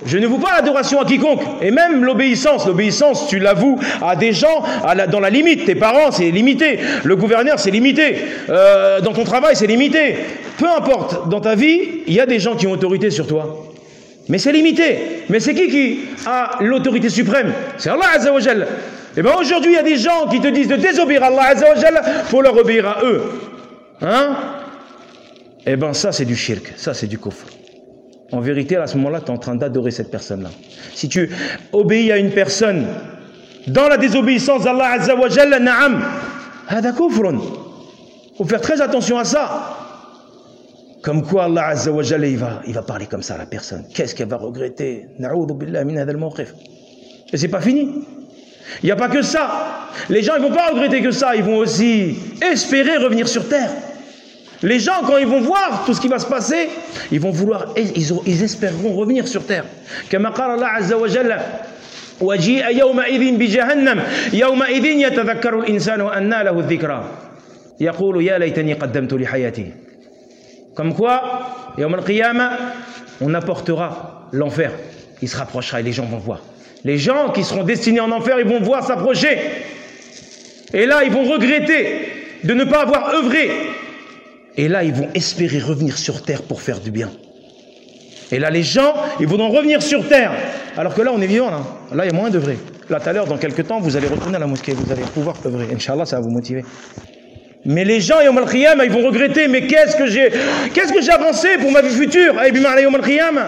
Je ne voue pas l'adoration à quiconque. Et même l'obéissance. L'obéissance, tu l'avoues à des gens à la, dans la limite. Tes parents, c'est limité. Le gouverneur, c'est limité. Euh, dans ton travail, c'est limité. Peu importe. Dans ta vie, il y a des gens qui ont autorité sur toi. Mais c'est limité. Mais c'est qui qui a l'autorité suprême? C'est Allah Azza wa Jalla. Et bien aujourd'hui, il y a des gens qui te disent de désobéir à Allah Azza wa Jalla pour leur obéir à eux. Hein? Et bien ça, c'est du shirk. Ça, c'est du kufr. En vérité, à ce moment-là, tu es en train d'adorer cette personne-là. Si tu obéis à une personne dans la désobéissance d'Allah Azza wa Jalla, na'am, hada kufrun. Il faut faire très attention à ça. Comme quoi Allah Azza wa Jalla, il va, il va parler comme ça à la personne. Qu'est-ce qu'elle va regretter? Na'oudhu billah min hadha al-mawqif. Et c'est pas fini. Il n'y a pas que ça. Les gens, ils ne vont pas regretter que ça. Ils vont aussi espérer revenir sur terre. Les gens, quand ils vont voir tout ce qui va se passer, ils vont vouloir, ils, ont, ils espéreront revenir sur terre. Comme قال الله عز وجل وجيء يومئذ بجهنم يومئذ يتذكر الإنسان وأنى له الذكرى يقول يا ليتني قدمت لحياتي. Comme quoi, يوم القيامة, on apportera l'enfer. Il se rapprochera et les gens vont voir. Les gens qui seront destinés en enfer, ils vont voir s'approcher. Et là, ils vont regretter de ne pas avoir œuvré. Et là, ils vont espérer revenir sur terre pour faire du bien. Et là, les gens, ils vont revenir sur terre. Alors que là, on est vivant, là. Là, il y a moins d'œuvrer. Là, tout à l'heure, dans quelques temps, vous allez retourner à la mosquée. Vous allez pouvoir œuvrer. Inch'Allah, ça va vous motiver. Mais les gens, Yawm al-Qiyamah, ils vont regretter. Mais qu'est-ce que j'ai qu'est-ce que j'ai avancé pour ma vie future? Eh bien, Yawm al-Qiyamah.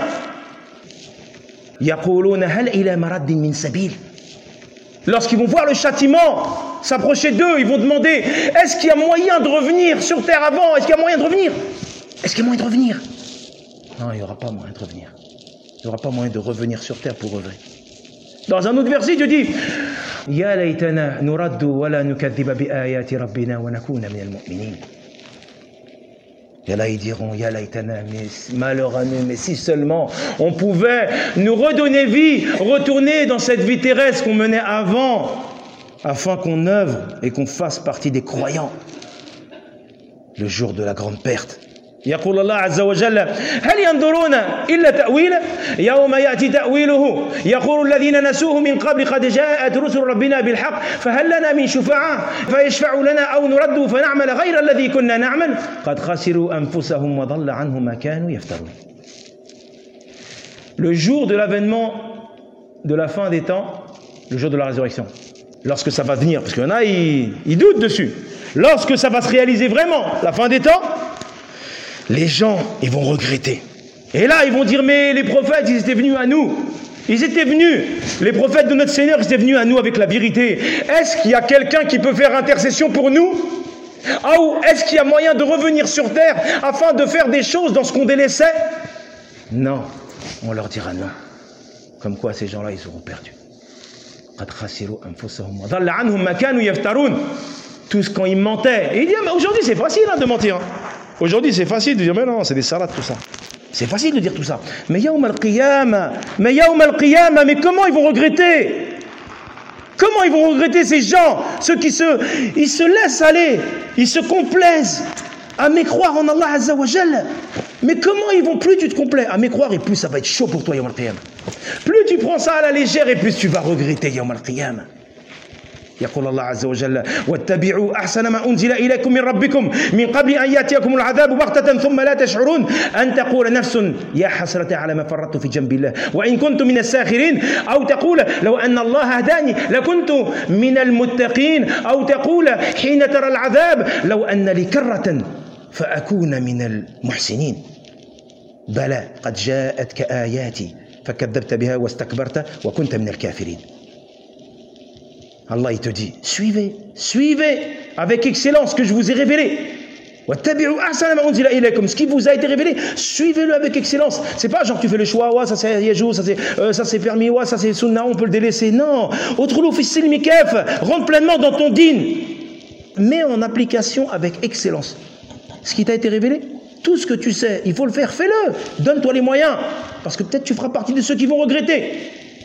Yaquluna hal ila maraddin min sabil. Lorsqu'ils vont voir le châtiment s'approcher d'eux, ils vont demander, est-ce qu'il y a moyen de revenir sur terre avant? Est-ce qu'il y a moyen de revenir? Est-ce qu'il y a moyen de revenir? Non, il n'y aura pas moyen de revenir. Il n'y aura pas moyen de revenir sur terre pour œuvrer. Dans un autre verset, Dieu dit, Ya laytana nuraddu wa la nukadhiba bi ayati rabbina wa nakuna min al-mu'minin. Et là, ils diront, Ya laytana, mais malheur à nous, mais si seulement on pouvait nous redonner vie, retourner dans cette vie terrestre qu'on menait avant, afin qu'on œuvre et qu'on fasse partie des croyants. Le jour de la grande perte. يقول الله عز وجل هل ينظرون إلا تأويله يوم يأتي تأويله يقول الذين نسوه من قبل قد جاءت رسل ربنا بالحق فهل لنا من شفعاء فيشفعوا لنا أو نرد فنعمل غير الذي كنا نعمل قد خسروا أنفسهم وضل عنهم ما كانوا يفترون. Le jour de l'avènement de la fin des temps, le jour de la résurrection, lorsque ça va venir, parce qu'il y en a, ils, ils doutent dessus, lorsque ça va se réaliser vraiment, la fin des temps, les gens, ils vont regretter. Et là, ils vont dire, mais les prophètes, ils étaient venus à nous. Ils étaient venus. Les prophètes de notre Seigneur, ils étaient venus à nous avec la vérité. Est-ce qu'il y a quelqu'un qui peut faire intercession pour nous? Ah, ou est-ce qu'il y a moyen de revenir sur terre afin de faire des choses dans ce qu'on délaissait? Non. On leur dira non. Comme quoi, ces gens-là, ils seront perdus. Tout ce quand ils mentaient. Et il dit, mais aujourd'hui, c'est facile hein, de mentir. Hein. Aujourd'hui, c'est facile de dire, mais non, c'est des salades, tout ça. C'est facile de dire tout ça. Mais Yawm al-Qiyamah, mais Yawm al-Qiyamah, mais comment ils vont regretter? Comment ils vont regretter ces gens, ceux qui se, ils se laissent aller, ils se complaisent à mécroire en Allah Azza wa Jalla. Mais comment ils vont, plus tu te complais à mécroire et plus ça va être chaud pour toi Yawm al-Qiyamah. Plus tu prends ça à la légère et plus tu vas regretter Yawm al-Qiyamah. يقول الله عز وجل واتبعوا أحسن ما أنزل إليكم من ربكم من قبل أن يأتيكم العذاب بغتة ثم لا تشعرون أن تقول نفس يا حسرة على ما فرطت في جنب الله وإن كنت من الساخرين أو تقول لو أن الله هداني لكنت من المتقين أو تقول حين ترى العذاب لو أن لي كرة فأكون من المحسنين بلى قد جاءتك آياتي فكذبت بها واستكبرت وكنت من الكافرين. Allah il te dit, suivez, suivez avec excellence ce que je vous ai révélé. Ce qui vous a été révélé, suivez-le avec excellence. C'est pas genre tu fais le choix, ouais, ça c'est yajou, ça c'est euh, ça c'est permis, ouais, ça c'est sunna, on peut le délaisser. Non, rentre pleinement dans ton din. Mets en application avec excellence ce qui t'a été révélé. Tout ce que tu sais, il faut le faire, fais-le. Donne-toi les moyens, parce que peut-être tu feras partie de ceux qui vont regretter.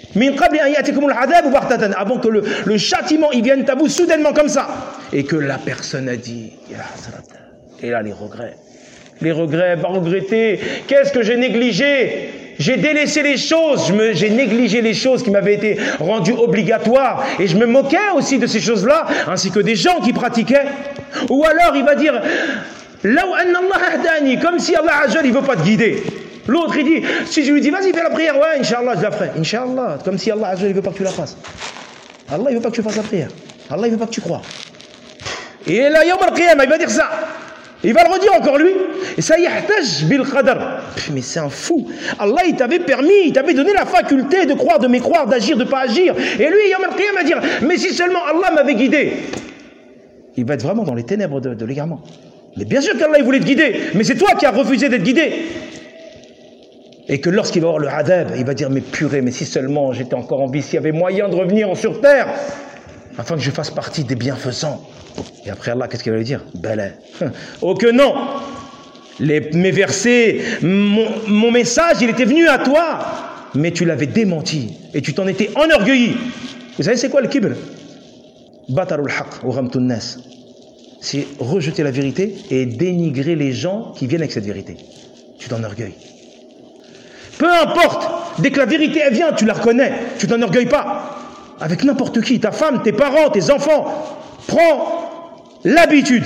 Avant que le, le châtiment il vienne à vous soudainement comme ça et que la personne a dit et là les regrets les regrets, va regretter qu'est-ce que j'ai négligé, j'ai délaissé les choses, j'ai négligé les choses qui m'avaient été rendues obligatoires et je me moquais aussi de ces choses-là, ainsi que des gens qui pratiquaient. Ou alors il va dire Law anna Allah ahdani, comme si Allah Azza il veut pas te guider. L'autre il dit, si je lui dis vas-y fais la prière, ouais, Inch'Allah je la ferai. Inch'Allah, comme si Allah Azza il veut pas que tu la fasses. Allah il veut pas que tu fasses la prière. Allah il veut pas que tu crois. Et là, Yawm al-Qiyamah, il va dire ça. Il va le redire encore lui. Et ça, yahtaj bil qadar. Mais c'est un fou. Allah, il t'avait permis, il t'avait donné la faculté de croire, de mécroire, d'agir, de ne pas agir. Et lui, Yawm al-Qiyamah, va dire, mais si seulement Allah m'avait guidé. Il va être vraiment dans les ténèbres de, de l'égarement. Mais bien sûr qu'Allah, il voulait te guider. Mais c'est toi qui as refusé d'être guidé. Et que lorsqu'il va avoir le adab, il va dire, mais purée, mais si seulement j'étais encore en vie, s'il y avait moyen de revenir sur terre, afin que je fasse partie des bienfaisants. Et après Allah, qu'est-ce qu'il va lui dire? Bala. Oh que non. Les, mes versets, mon, mon message, il était venu à toi, mais tu l'avais démenti et tu t'en étais enorgueilli. Vous savez c'est quoi le kibr? Batarul haq ou ghamtun nas. C'est rejeter la vérité et dénigrer les gens qui viennent avec cette vérité. Tu t'enorgueilles. Peu importe, dès que la vérité elle vient, tu la reconnais, tu t'enorgueilles pas. Avec n'importe qui, ta femme, tes parents, tes enfants, prends l'habitude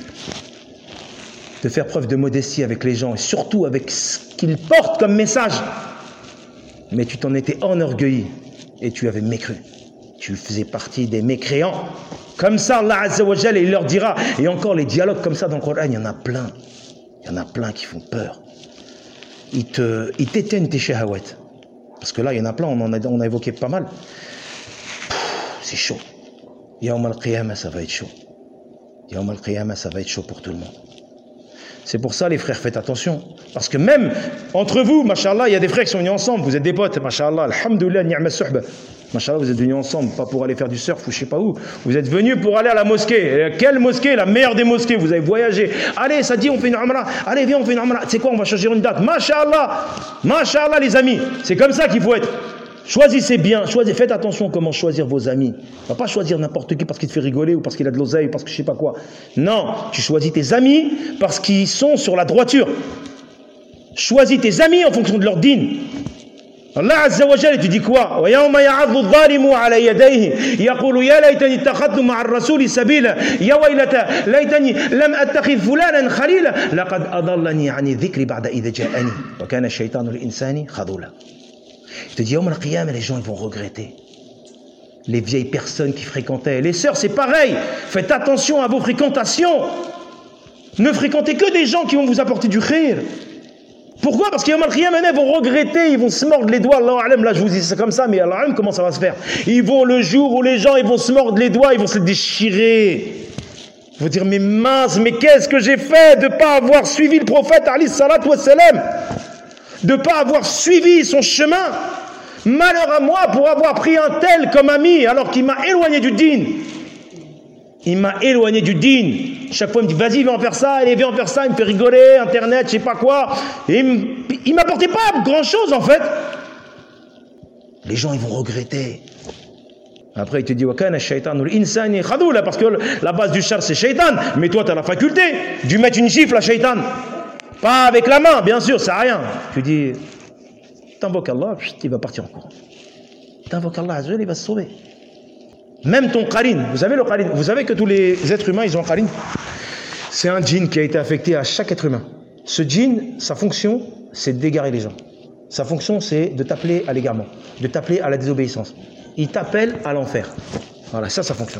de faire preuve de modestie avec les gens et surtout avec ce qu'ils portent comme message. Mais tu t'en étais enorgueilli et tu avais mécru. Tu faisais partie des mécréants. Comme ça, Allah Azza wa Jalla, il leur dira. Et encore les dialogues comme ça dans le Coran, il y en a plein. Il y en a plein qui font peur. Ils te, ils t'éteignent tes shahawat. Parce que là, il y en a plein, on en a, on a évoqué pas mal. C'est chaud. Yawm al-Qiyamah, ça va être chaud. Yawm al-Qiyamah, ça va être chaud pour tout le monde. C'est pour ça, les frères, faites attention. Parce que même entre vous, mashallah, il y a des frères qui sont venus ensemble. Vous êtes des potes, mashallah, alhamdoulilah, ni'ma suhba. Mashallah, vous êtes venus ensemble, pas pour aller faire du surf ou je sais pas où. Vous êtes venus pour aller à la mosquée. Et quelle mosquée? La meilleure des mosquées. Vous avez voyagé. Allez, ça dit, on fait une umrah. Allez, viens, on fait une umrah. Tu sais quoi, on va choisir une date. Mashallah, mashallah, les amis. C'est comme ça qu'il faut être. Choisissez bien, choisissez, faites attention comment choisir vos amis. On ne va pas choisir n'importe qui parce qu'il te fait rigoler ou parce qu'il a de l'oseille ou parce que je ne sais pas quoi. Non, tu choisis tes amis parce qu'ils sont sur la droiture. Choisis tes amis en fonction de leur dîne. Allah Azza wa Jalla, tu dis quoi? وَيَوْمَ يَعَضُّ الظَّالِمُ عَلَى يَدَيْهِ يَقُولُ يَا لَيْتَنِي اتَّخَذْتُ مَعَ الرَّسُولِ سَبِيلًا يَا وَيْلَتَى لَيْتَنِي لَمْ أَتَّخِذْ فُلَانًا خَلِيلًا لَقَدْ أَضَلَّنِي عَنِ الذِّكْرِ بَعْدَ إِذْ جَاءَنِي وَكَانَ الشَّيْطَانُ لِلْإِنسَانِ خَذُولًا. Il te dit, Yawm al-Qiyamah, les gens ils vont regretter. Les vieilles personnes qui fréquentaient. Les sœurs, c'est pareil. Faites attention à vos fréquentations. Ne fréquentez que des gens qui vont vous apporter du khir. Pourquoi? Parce que Yawm al-Qiyamah, ils vont regretter, ils vont se mordre les doigts. Allah alam, là je vous dis c'est comme ça, mais Allah alam, comment ça va se faire? Ils vont le jour où les gens ils vont se mordre les doigts, ils vont se déchirer. Ils vont dire, mais mince, mais qu'est-ce que j'ai fait de ne pas avoir suivi le prophète alayhi salatu wa salam, de ne pas avoir suivi son chemin. Malheur à moi pour avoir pris un tel comme ami alors qu'il m'a éloigné du dîn. Il m'a éloigné du dîn. Chaque fois il me dit vas-y viens en faire ça, allez viens en faire ça, il me fait rigoler, internet, je sais pas quoi. Et il m'apportait pas grand chose en fait. Les gens ils vont regretter. Après il te dit wa kana ash-shaytanu al-insani khadoula, parce que la base du char c'est shaytan, mais toi tu as la faculté de mettre une gifle à shaytan. Pas avec la main, bien sûr, ça n'a rien. Tu dis, t'invoques Allah, il va partir en courant. T'invoques Allah, il va se sauver. Même ton qarin, vous savez le qarin, vous savez que tous les êtres humains, ils ont un qarin. C'est un djinn qui a été affecté à chaque être humain. Ce djinn, sa fonction, c'est d'égarer les gens. Sa fonction, c'est de t'appeler à l'égarement, de t'appeler à la désobéissance. Il t'appelle à l'enfer. Voilà, ça, sa fonction.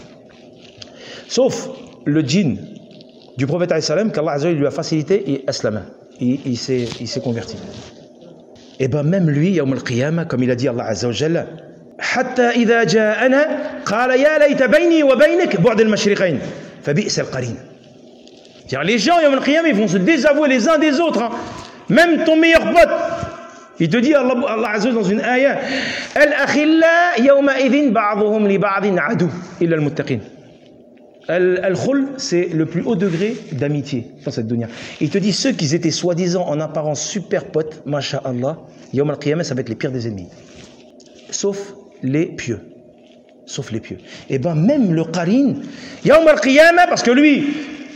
Sauf le djinn du prophète alayhi salam, qu'Allah Azza wa Jalla lui a facilité et aslama. Il, il s'est il s'est converti. Et bien même lui, Yawm al-Qiyamah, comme il a dit Allah Azza wa Jalla, حتى إذا جاءنا قال يا ليت بيني وبينك بعد المشرقين فبئس القرين. Les gens, Yawm al-Qiyamah, ils vont se désavouer les uns des autres. Hein. Même ton meilleur pote. Il te dit, Allah, Allah Azza wa Jalla dans une ayah, Al-akhilla yawma idhin ba'dhuhum li ba'dhin adu illa al-muttaqin. Al-khul, c'est le plus haut degré d'amitié dans cette dunya. Il te dit, ceux qui étaient soi-disant en apparence super potes, masha'Allah, Yawm al-Qiyamah, ça va être les pires des ennemis. Sauf les pieux. Sauf les pieux. Et bien, même le qarin, Yawm al-Qiyamah, parce que lui,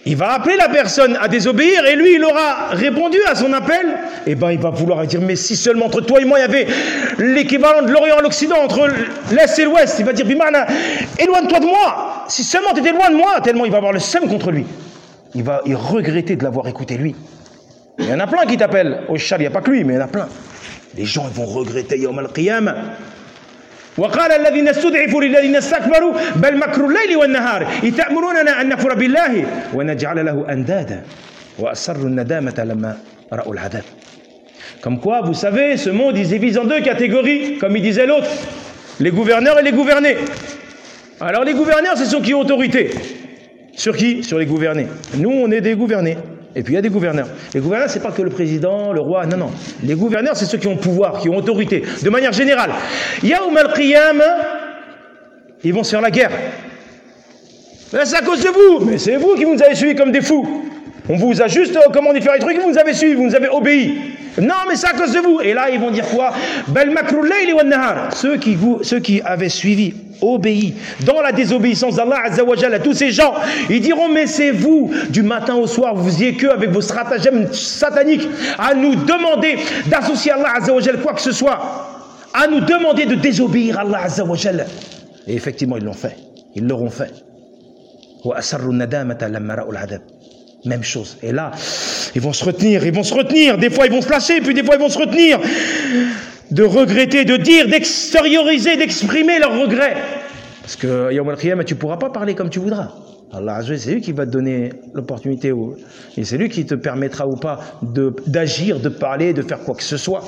il va appeler la personne à désobéir et lui il aura répondu à son appel, et ben il va vouloir dire mais si seulement entre toi et moi il y avait l'équivalent de l'Orient et l'Occident, entre l'Est et l'Ouest, il va dire bimana, éloigne-toi de moi, si seulement tu étais loin de moi, tellement il va avoir le seum contre lui, il va il regretter de l'avoir écouté lui. Il y en a plein qui t'appellent au char, il n'y a pas que lui mais il y en a plein, les gens ils vont regretter yawm al-qiyamah. وقال الذين استضعفوا للذين استكبروا بل مكر الليل والنهار إذ تأمروننا أن نكفر بالله ونجعل له أندادا وأسروا الندامة لما رأوا العذاب. Comme quoi, vous savez, ce monde il se divise en deux catégories, comme il disait l'autre, les gouverneurs et les gouvernés. Alors les gouverneurs, c'est ceux qui ont autorité. Sur qui? Sur les gouvernés. Nous, on est des gouvernés. Et puis il y a des gouverneurs. Les gouverneurs, c'est pas que le président, le roi, non, non. Les gouverneurs, c'est ceux qui ont pouvoir, qui ont autorité, de manière générale. Yawm al-Qiyam, ils vont se faire la guerre. Mais c'est à cause de vous. Mais c'est vous qui nous avez suivis comme des fous. On vous a juste commandé de faire les trucs, vous nous avez suivis, vous nous avez obéi. Non, mais c'est à cause de vous. Et là, ils vont dire quoi? Bal makrul layli wan nahar. Ceux qui ceux qui avaient suivi, obéi, dans la désobéissance d'Allah Azza wa Jalla, tous ces gens, ils diront mais c'est vous, du matin au soir, vous faisiez que avec vos stratagèmes sataniques, à nous demander d'associer Allah Azza wa Jalla quoi que ce soit, à nous demander de désobéir à Allah Azza wa Jalla. Et effectivement, ils l'ont fait. Ils l'auront fait. Wa asarru nadamata lamma ra'u al-'adab. Même chose. Et là, ils vont se retenir, ils vont se retenir. Des fois, ils vont se lâcher, puis des fois, ils vont se retenir. De regretter, de dire, d'extérioriser, d'exprimer leurs regrets. Parce que, Yawm al-Qiyamah, tu ne pourras pas parler comme tu voudras. Allah Azza wa Jalla, c'est lui qui va te donner l'opportunité. Et c'est lui qui te permettra ou pas d'agir, de, de parler, de faire quoi que ce soit.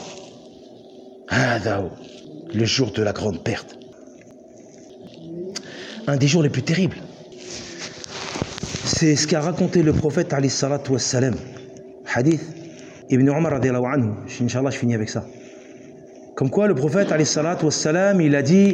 Le jour de la grande perte. Un des jours les plus terribles. C'est ce qu'a raconté le prophète alayhi salatu wassalam. Hadith Ibn Umar radiallahu anhu. Inch'Allah, je finis avec ça. Comme quoi le prophète alayhi salatu wassalam, il a dit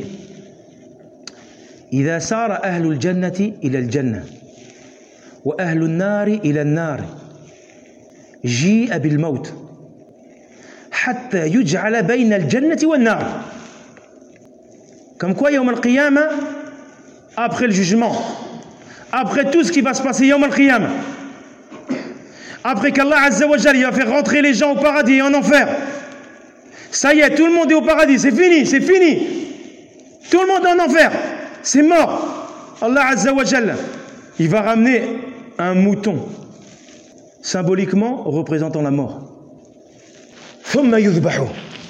إذا سار أهل الجنة إلى الجنة وأهل النار إلى النار جيء بالموت حتى يجعل بين الجنة والنار. Comme quoi, Yawm al-Qiyamah, après le jugement, après tout ce qui va se passer Yawm al-Qiyamah, après qu'Allah Azza wa Jalla va faire rentrer les gens au paradis et en enfer, ça y est, tout le monde est au paradis, c'est fini, c'est fini. Tout le monde est en enfer, c'est mort. Allah Azza wa Jalla, il va ramener un mouton, symboliquement représentant la mort. ثم يذبحوا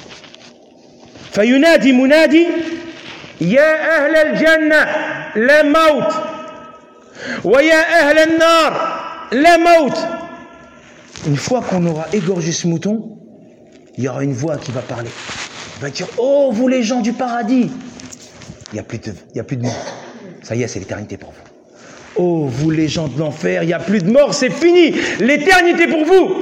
فينادي منادي يا أهل الجنة لا موت ويا أهل النار لا موت. Une fois qu'on aura égorgé ce mouton, il y aura une voix qui va parler. Il va dire oh vous les gens du paradis, il n'y a plus de, il y a plus de mort. Ça y est, c'est l'éternité pour vous. Oh vous les gens de l'enfer, il n'y a plus de mort, c'est fini, l'éternité pour vous.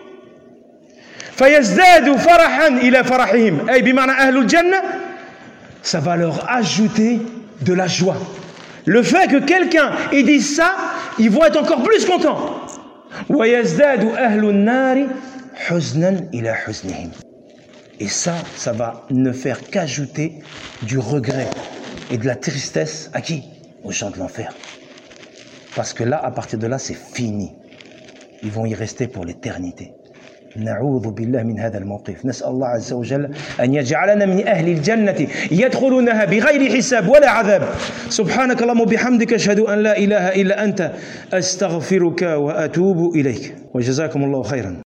فيزدادوا فرحا إلى فرحهم أي بمعنى أهل الجنة, ça va leur ajouter de la joie. Le fait que quelqu'un ait dit ça, ils vont être encore plus contents. ويزداد أهل النار حزنا إلى حزنهم. Et ça, ça va ne faire qu'ajouter du regret et de la tristesse à qui? Aux gens de l'enfer. Parce que là, à partir de là, c'est fini. Ils vont y rester pour l'éternité. نعوذ بالله من هذا الموقف. نسأل الله عز وجل أن يجعلنا من أهل الجنة يدخلونها بغير حساب ولا عذاب. سبحانك اللهم وبحمدك أشهد أن لا إله إلا أنت أستغفرك وأتوب إليك وجزاكم الله خيرا.